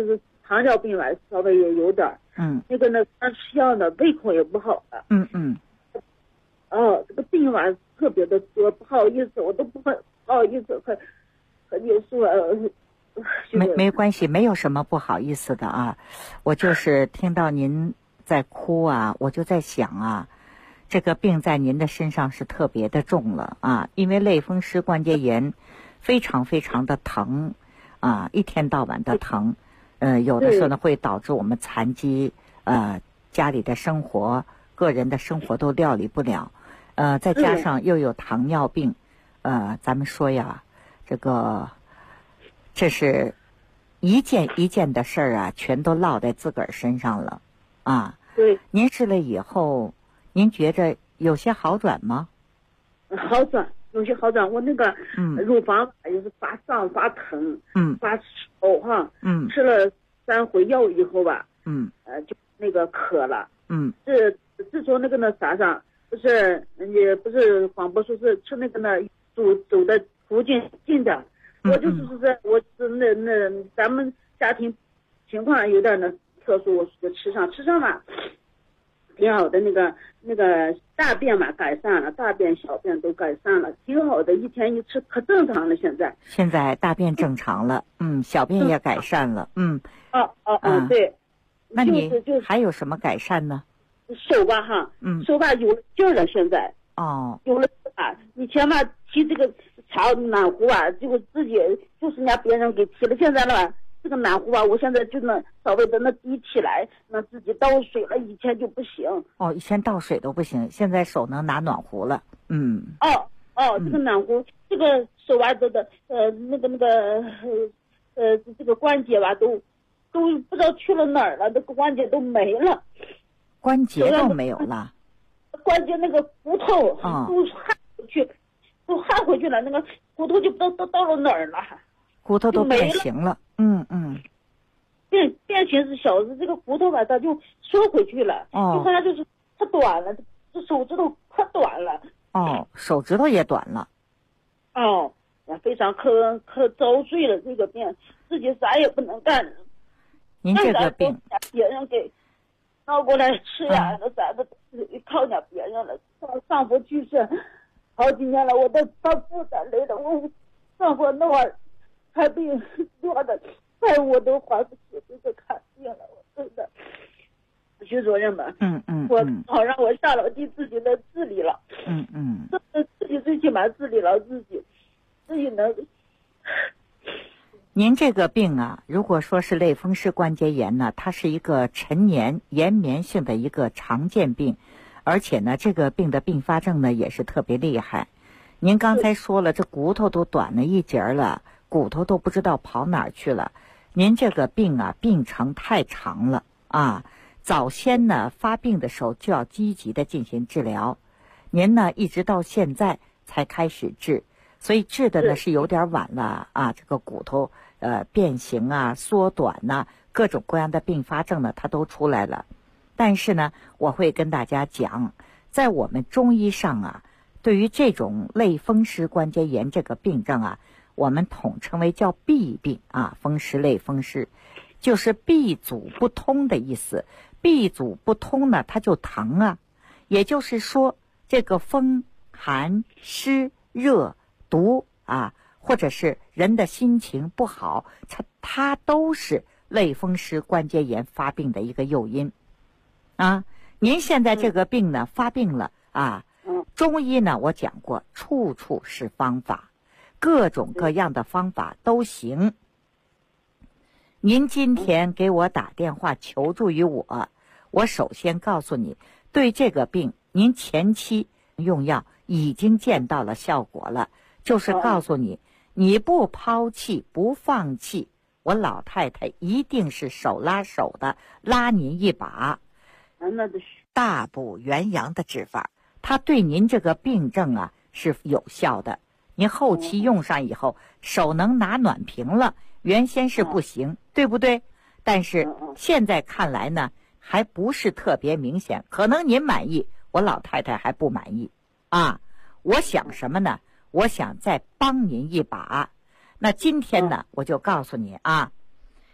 糖尿病吧，稍微也有点。那个吃药呢，胃口也不好了。这个病吧特别的多，不好意思，我都不好意思和你说。 没关系，没有什么不好意思的啊。我就是听到您在哭啊，我就在想啊，这个病在您的身上是特别的重了啊，因为类风湿关节炎非常非常的疼啊，一天到晚的疼，有的时候呢会导致我们残疾，家里的生活、个人的生活都料理不了，再加上又有糖尿病，咱们说呀，这是一件一件的事儿啊，全都落在自个儿身上了啊。 对， 您试了以后，您觉着有些好转吗？ 好转，有些好转。我那个乳房就是发胀、发疼，发丑哈，吃了3回药以后吧，就那个渴了，自从那个啥上，也不是广播说是吃那个走的途径近的。我就是我咱们家庭情况有点特殊，我就吃上嘛，挺好的。那个大便嘛改善了，大便小便都改善了，挺好的。一天一吃可正常了。现在大便正常了，小便也改善了，对。 那你还有什么改善呢？ 手吧哈，手吧有了劲儿了，现在有了啊。以前嘛提这个茶暖壶啊，结果自己就是人家别人给提了，现在呢这个暖壶啊，我现在就能稍微的提起来，能自己倒水了，以前就不行。 以前倒水都不行，现在手能拿暖壶了。 这个暖壶，这个手啊这个关节吧都不知道去了哪儿了，这个关节都没了。 关节都没有了， 关节那个骨头都焊回去了，那个骨头就不知道都到了哪儿了， 骨头都变形了。 变形是小的，这个骨头吧它就缩回去了，就好像就是它短了，这手指头可短了。 手指头也短了。 非常可遭罪了，这个病自己啥也不能干。 您这个病别人给闹过来吃呀，啥的靠点别人了。丈夫去世好几年了，我都到负担累了。我丈夫那会儿看病多的，我都还不起这个看病了。我真的，徐主任吧，我好让我下了地自己的自理了。自己最起码自理了自己能。 您这个病啊，如果说是类风湿关节炎呢，它是一个陈年延绵性的一个常见病，而且呢，这个病的并发症呢也是特别厉害。您刚才说了，这骨头都短了一截了，骨头都不知道跑哪儿去了。您这个病啊，病程太长了啊，早先呢发病的时候就要积极的进行治疗，您呢一直到现在才开始治，所以治的呢是有点晚了啊，这个骨头变形啊、缩短呐，各种各样的并发症呢，它都出来了。但是呢，我会跟大家讲，在我们中医上啊，对于这种类风湿关节炎这个病症啊，我们统称为叫痹病啊，风湿类风湿，就是痹阻不通的意思。痹阻不通呢，它就疼啊，也就是说，这个风、寒、湿、热、毒啊，或者是人的心情不好，它都是类风湿关节炎发病的一个诱因啊。您现在这个病呢发病了啊，中医呢我讲过，处处是方法，各种各样的方法都行。您今天给我打电话求助于我首先告诉你，对这个病您前期用药已经见到了效果了，就是告诉你，你不抛弃不放弃，我老太太一定是手拉手的拉您一把。大补元阳的治法，它对您这个病症啊是有效的。您后期用上以后，手能拿暖瓶了，原先是不行，对不对？但是现在看来呢，还不是特别明显，可能您满意，我老太太还不满意啊。我想什么呢？我想再帮您一把。那今天呢，我就告诉你啊，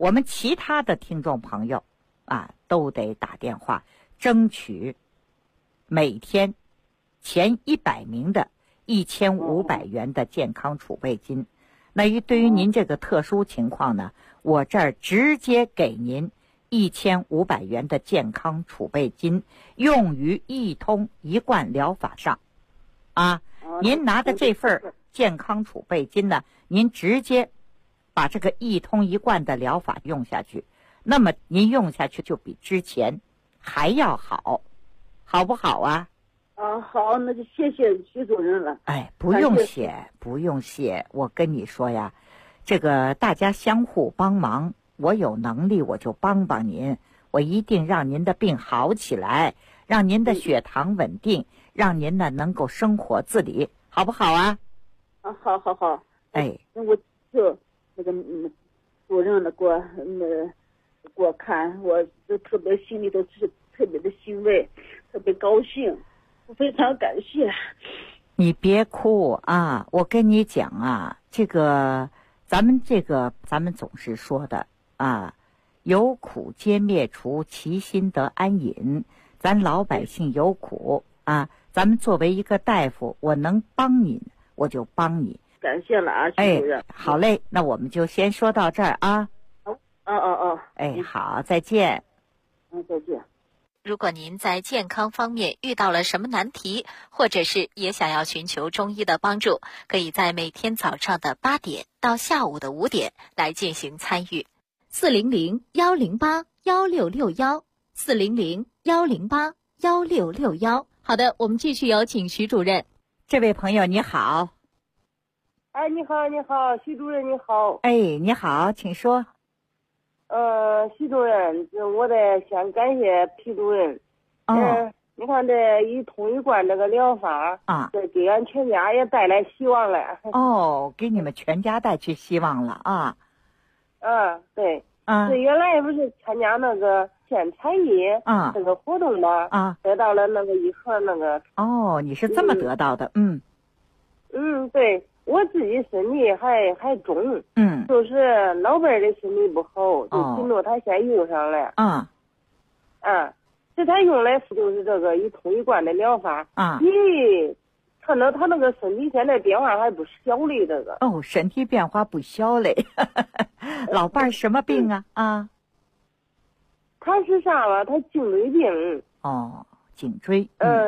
我们其他的听众朋友啊，都得打电话争取每天前100名的1500元的健康储备金。那对于您这个特殊情况呢，我这儿直接给您1500元的健康储备金，用于一通一贯疗法上。啊，您拿的这份健康储备金呢，您直接把这个一通一贯的疗法用下去，那么您用下去就比之前还要好，好不好啊？ 好，那就谢谢徐主任了。 哎，不用谢，不用谢。我跟你说呀，这个大家相互帮忙，我有能力我就帮帮您，我一定让您的病好起来，让您的血糖稳定，让您呢能够生活自理，好不好啊？ 好。 哎， 我就那个主任的给我看，我就特别心里头是特别的欣慰，特别高兴。非常感谢。 你别哭啊！我跟你讲啊，咱们总是说的啊，有苦皆灭除，其心得安隐。咱老百姓有苦啊，咱们作为一个大夫，我能帮你，我就帮你。 感谢了啊，徐主任。 哎，好嘞，那我们就先说到这儿啊。哎，好，再见。 再见。 如果您在健康方面遇到了什么难题，或者是也想要寻求中医的帮助，可以在每天早上的8点到下午的5点来进行参与。400-108-1661 400-108-1661。好的，我们继续有请徐主任。 这位朋友你好。 哎，你好，徐主任你好。 哎，你好，请说。 徐主任，我得先感谢皮主任。你看这一通一贯这个疗法啊，这给俺全家也带来希望了。 给你们全家带去希望了啊。 对。这原来不是参加那个县产业这个活动吧？得到了那个一盒那个。 你是这么得到的？ 对。我自己身体还重，就是老伴儿的身体不好，就紧着他先用上了。这他用来就是这个一通一贯的疗法。看到他那个身体现在变化还不小嘞，这个。 身体变化不小嘞。老伴儿什么病啊？ 他是啥吧？他颈椎病。 颈椎。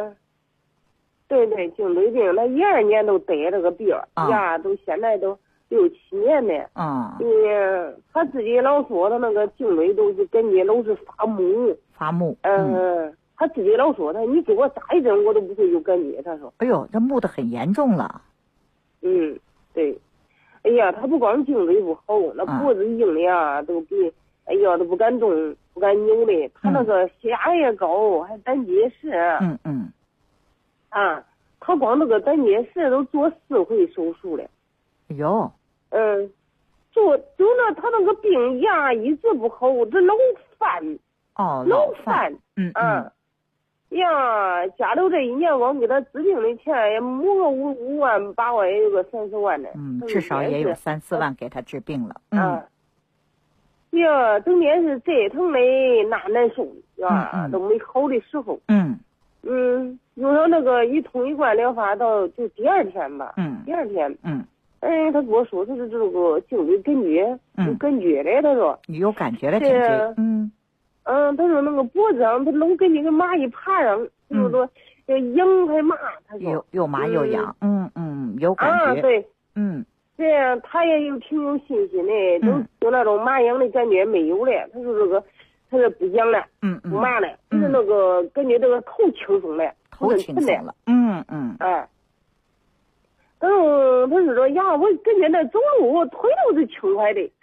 对，颈椎病，他12年都得这个病都现在都6、7年了。他自己老说他那个颈椎都是感觉老是发木。他自己老说你给我扎一针我都不会有感觉，他说。 哎呦，这木得很严重了。 对。哎呀，他不光颈椎不好，那脖子硬的都给，都不敢动，不敢扭的。他那个血压也高，还胆结石。他光那个胆结石都做4回手术了。 有。 就那他那个病牙一直不好，这老犯。老犯。家里这一年光给他治病的钱也没个5万8万，也有个30万的。 至少也有3、4万给他治病了。 整天是这疼的那难受都没好的时候。用上那个一通一贯疗法到就第2天吧。第2天。他跟我说他是这个颈椎感觉，有感觉的，他说。 你有感觉了，颈椎。 他说那个脖子上他老跟那个蚂蚁爬上，就是说痒还麻，他说。 又麻又痒。有感觉。 对。这样他也挺有信心的，就那种麻痒的感觉没有了。他说这个。他说不痒了，不麻了，就是那个感觉这个头轻松了， 头轻松了。 他说呀，我感觉那走路我腿都是轻快的。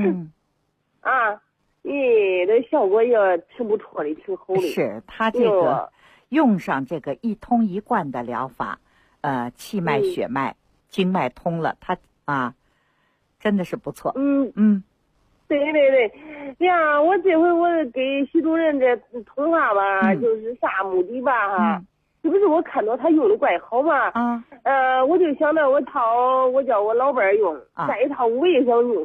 这效果也挺不错的，挺好的。 是他这个用上这个一通一贯的疗法，气脉、血脉、经脉通了，他真的是不错。 对呀，我这回我给徐主任这通话吧，就是啥目的吧这不是我看到他用的怪好嘛我就想着我叫我老伴儿用，再一套我也想用上。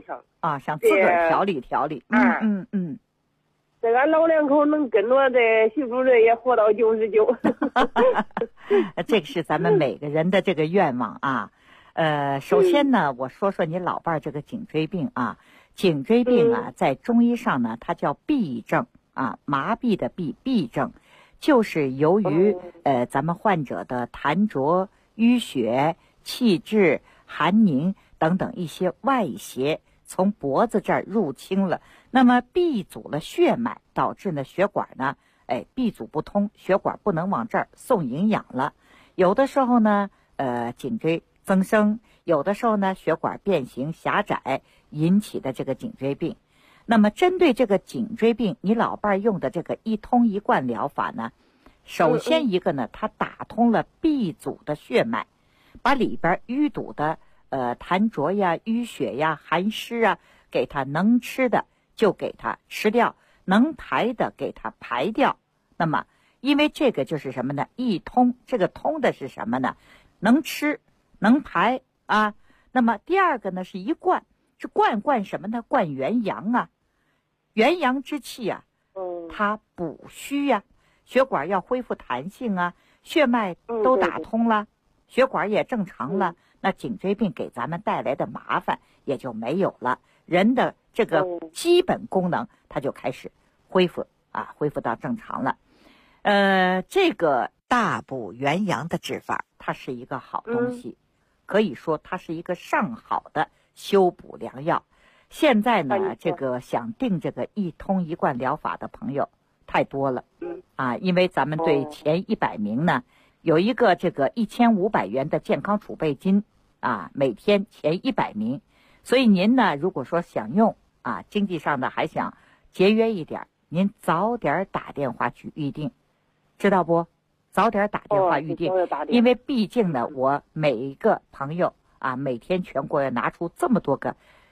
啊，想自个儿调理调理。 这个老两口能跟着这徐主任也活到99。 这个是咱们每个人的这个愿望啊。首先呢，我说说你老伴儿这个颈椎病啊。颈椎病啊，在中医上呢，它叫痹症啊，麻痹的痹症，就是由于咱们患者的痰浊、淤血、气滞、寒凝等等一些外邪从脖子这儿入侵了，那么闭阻了血脉，导致呢血管呢闭阻不通，血管不能往这儿送营养了。有的时候呢颈椎增生，有的时候呢血管变形狭窄引起的这个颈椎病。那么针对这个颈椎病，你老伴儿用的这个一通一贯疗法呢，首先一个呢，它打通了闭阻的血脉，把里边淤堵的痰浊呀、淤血呀、寒湿啊，给它能吃的就给它吃掉，能排的给它排掉。那么因为这个就是什么呢？一通，这个通的是什么呢？能吃能排啊。那么第二个呢是一贯，是灌什么呢？灌元阳啊，元阳之气啊，它补虚呀，血管要恢复弹性啊，血脉都打通了，血管也正常了，那颈椎病给咱们带来的麻烦也就没有了，人的这个基本功能它就开始恢复到正常了。这个大补元阳的治法，它是一个好东西，可以说它是一个上好的修补良药。现在呢，这个想定这个一通一贯疗法的朋友太多了因为咱们对前100名呢有一个这个1500元的健康储备金每天前100名，所以您呢如果说想用经济上的还想节约一点，您早点打电话去预定，知道不？早点打电话预定，因为毕竟呢我每一个朋友每天全国要拿出这么多个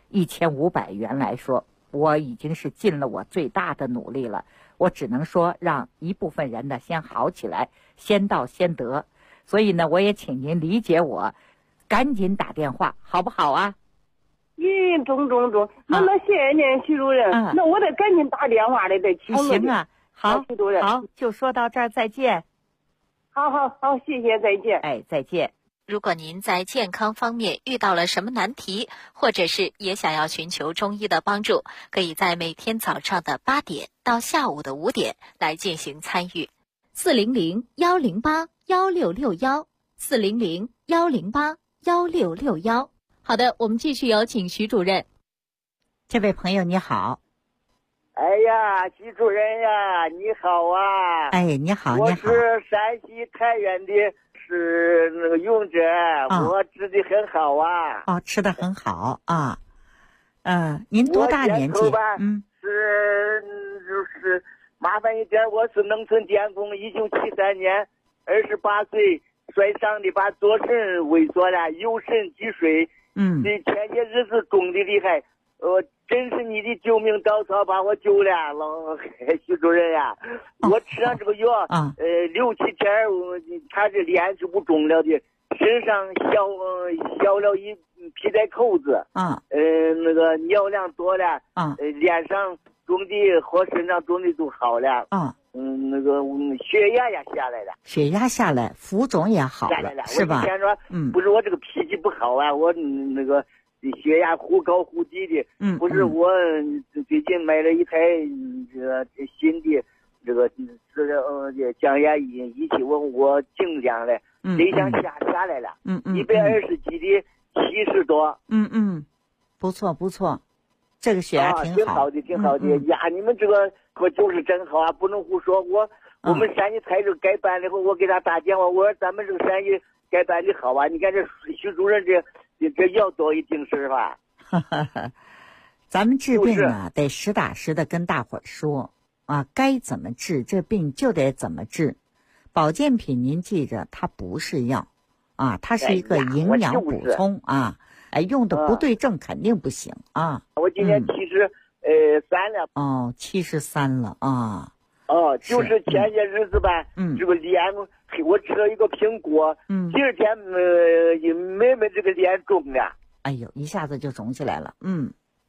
1500元来说，我已经是尽了我最大的努力了，我只能说让一部分人呢先好起来，先到先得。所以呢我也请您理解我，赶紧打电话好不好啊？ 中，那谢谢您徐主任，那我得赶紧打电话的，得抢着。 行啊，好， 徐主任， 好，就说到这儿，再见。 好，谢谢，再见。 再见。 如果您在健康方面遇到了什么难题，或者是也想要寻求中医的帮助，可以在每天早上的8点到下午的5点来进行参与。400-108-1661，400-108-1661。好的，我们继续有请徐主任。 这位朋友你好。 哎呀，徐主任呀，你好啊！ 你好， 我是山西太原的，是那个勇者，我吃的很好啊。 吃的很好啊。您多大年纪？ 就是麻烦一点，我是农村电工，1973年28岁摔伤的，把左肾萎缩了，右肾积水。这前些日子肿的厉害。真是你的救命稻草把我救了，徐主任呀！我吃上这个药，6、7天，他这脸就不肿了的，身上消了一皮带扣子，那个尿量多了，脸上肿的和身上肿的都好了，那个血压也下来了， 血压下来，浮肿也好了，是吧？ 我以前说，不是我这个脾气不好啊，我那个。血压忽高忽低的，不是我最近买了一台这个新的这个降压仪器，我尽量了，内项下来了，120几的70多， 不错，这个血压挺好的呀，你们这个可就是真好啊，不能胡说。我们山西台这改办了以后，我给他打电话，我说咱们这个山西改办的好啊，你看这徐主任这药多一定是吧？ 咱们治病得实打实的跟大伙儿说该怎么治，这病就得怎么治。保健品您记着，它不是药它是一个营养补充用的不对症肯定不行我今年73了。 73了就是前些日子吧，这个脸我吃了一个苹果，第二天妹妹这个脸肿了， 一下子就肿起来了，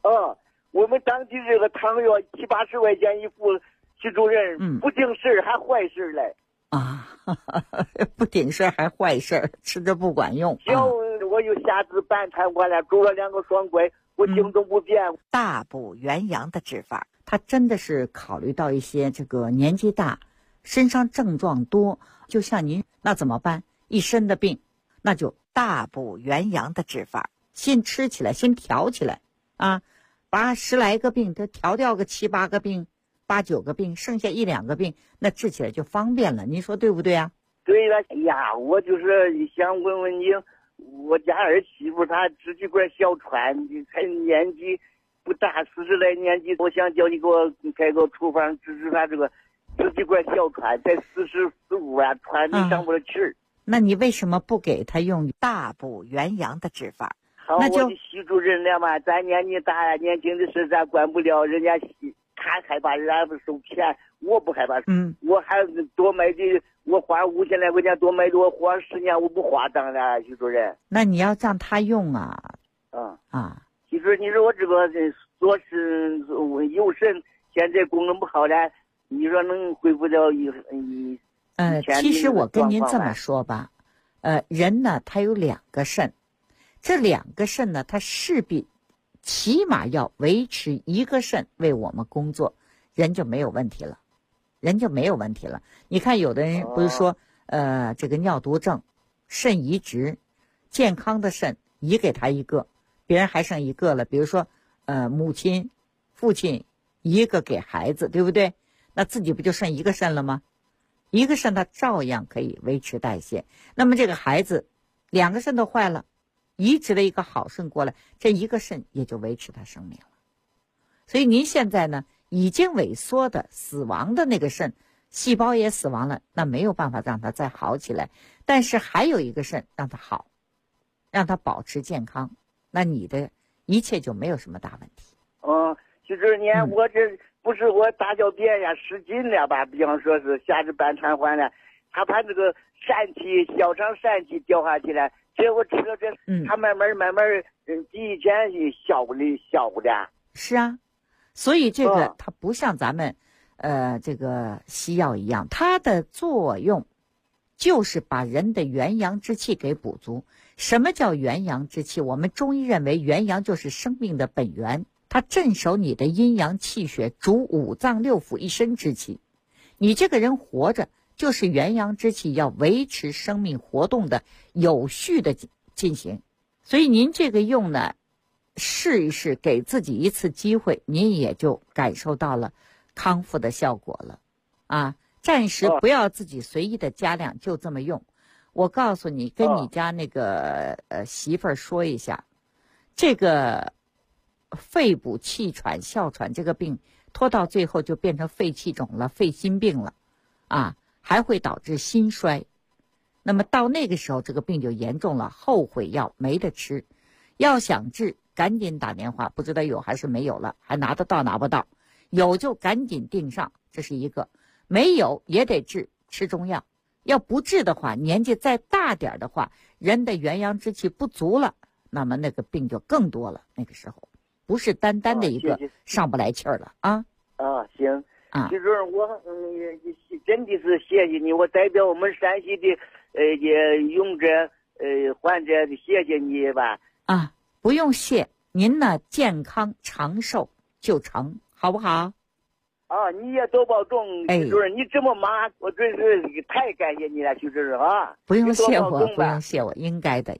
我们当地这个汤药70、80块钱一副，徐主任，不顶事还坏事嘞。 不顶事还坏事，吃着不管用。 我又下次半瘫痪了，拄了2个双拐，我行动不便。 大补元阳的治法，他真的是考虑到一些这个年纪大，身上症状多，就像您那怎么办？一身的病，那就大补元阳的治法，先吃起来，先调起来啊，把10来个病都调掉个7、8个病。8、9个病，剩下1、2个病，那治起来就方便了。您说对不对啊？ 对了，哎呀，我就是想问问你，我家儿媳妇她支气管哮喘，才年纪不大，40来年纪，我想叫你给我开个处方治治她这个支气管哮喘，才44、45啊，喘没上不了气儿。 那你为什么不给她用大补元阳的治法？ 好， 那就我徐主任了嘛，咱年纪大了，年轻的事咱管不了，人家他害怕人家收钱，我不害怕。我还多买的，我花5000来块钱多买的，我花10年我不花账了，徐主任。 那你要让他用啊。 徐主任，你说我这个做事有肾，现在功能不好了，你说能恢复到其实我跟您这么说吧，人呢他有2个肾，这2个肾呢，他势必起码要维持1个肾为我们工作，人就没有问题了，你看有的人不是说这个尿毒症、肾移植，健康的肾移给他1个，别人还剩1个了，比如说母亲、父亲1个给孩子，对不对？那自己不就剩1个肾了吗？1个肾它照样可以维持代谢。那么这个孩子2个肾都坏了，移植了1个好肾过来，这1个肾也就维持他生命了。所以您现在呢，已经萎缩的死亡的那个肾细胞也死亡了，那没有办法让它再好起来，但是还有1个肾让它好，让它保持健康，那你的一切就没有什么大问题。 就是你看我这不是我大小便呀失禁了吧，比方说是下肢半瘫痪了，他把这个疝气小肠疝气掉下去了，这我吃了这，他慢慢比以前小了。 是啊，所以这个它不像咱们这个西药一样，它的作用就是把人的元阳之气给补足。什么叫元阳之气？我们中医认为元阳就是生命的本源，它镇守你的阴阳气血，主5脏6腑一身之气。你这个人活着就是元阳之气要维持生命活动的有序的进行。所以您这个用呢，试一试，给自己1次机会，您也就感受到了康复的效果了啊！暂时不要自己随意的加量，就这么用。我告诉你，跟你家那个媳妇儿说一下，这个肺部气喘、哮喘这个病拖到最后就变成肺气肿了、肺心病了啊，还会导致心衰。那么到那个时候这个病就严重了，后悔药没得吃。要想治赶紧打电话，不知道有还是没有了，还拿得到拿不到，有就赶紧订上，这是一个。没有也得治，吃中药。要不治的话，年纪再大点的话，人的元阳之气不足了，那么那个病就更多了。那个时候不是单单的一个上不来气儿了啊。 行啊，其实我真的是谢谢你，我代表我们山西的也勇者患者谢谢你吧。 不用谢，您呢健康长寿就成，好不好？ 你也多保重，徐主任，你这么忙，我真是太感谢你了，徐主任啊！ 不用谢我，不用谢我，应该的。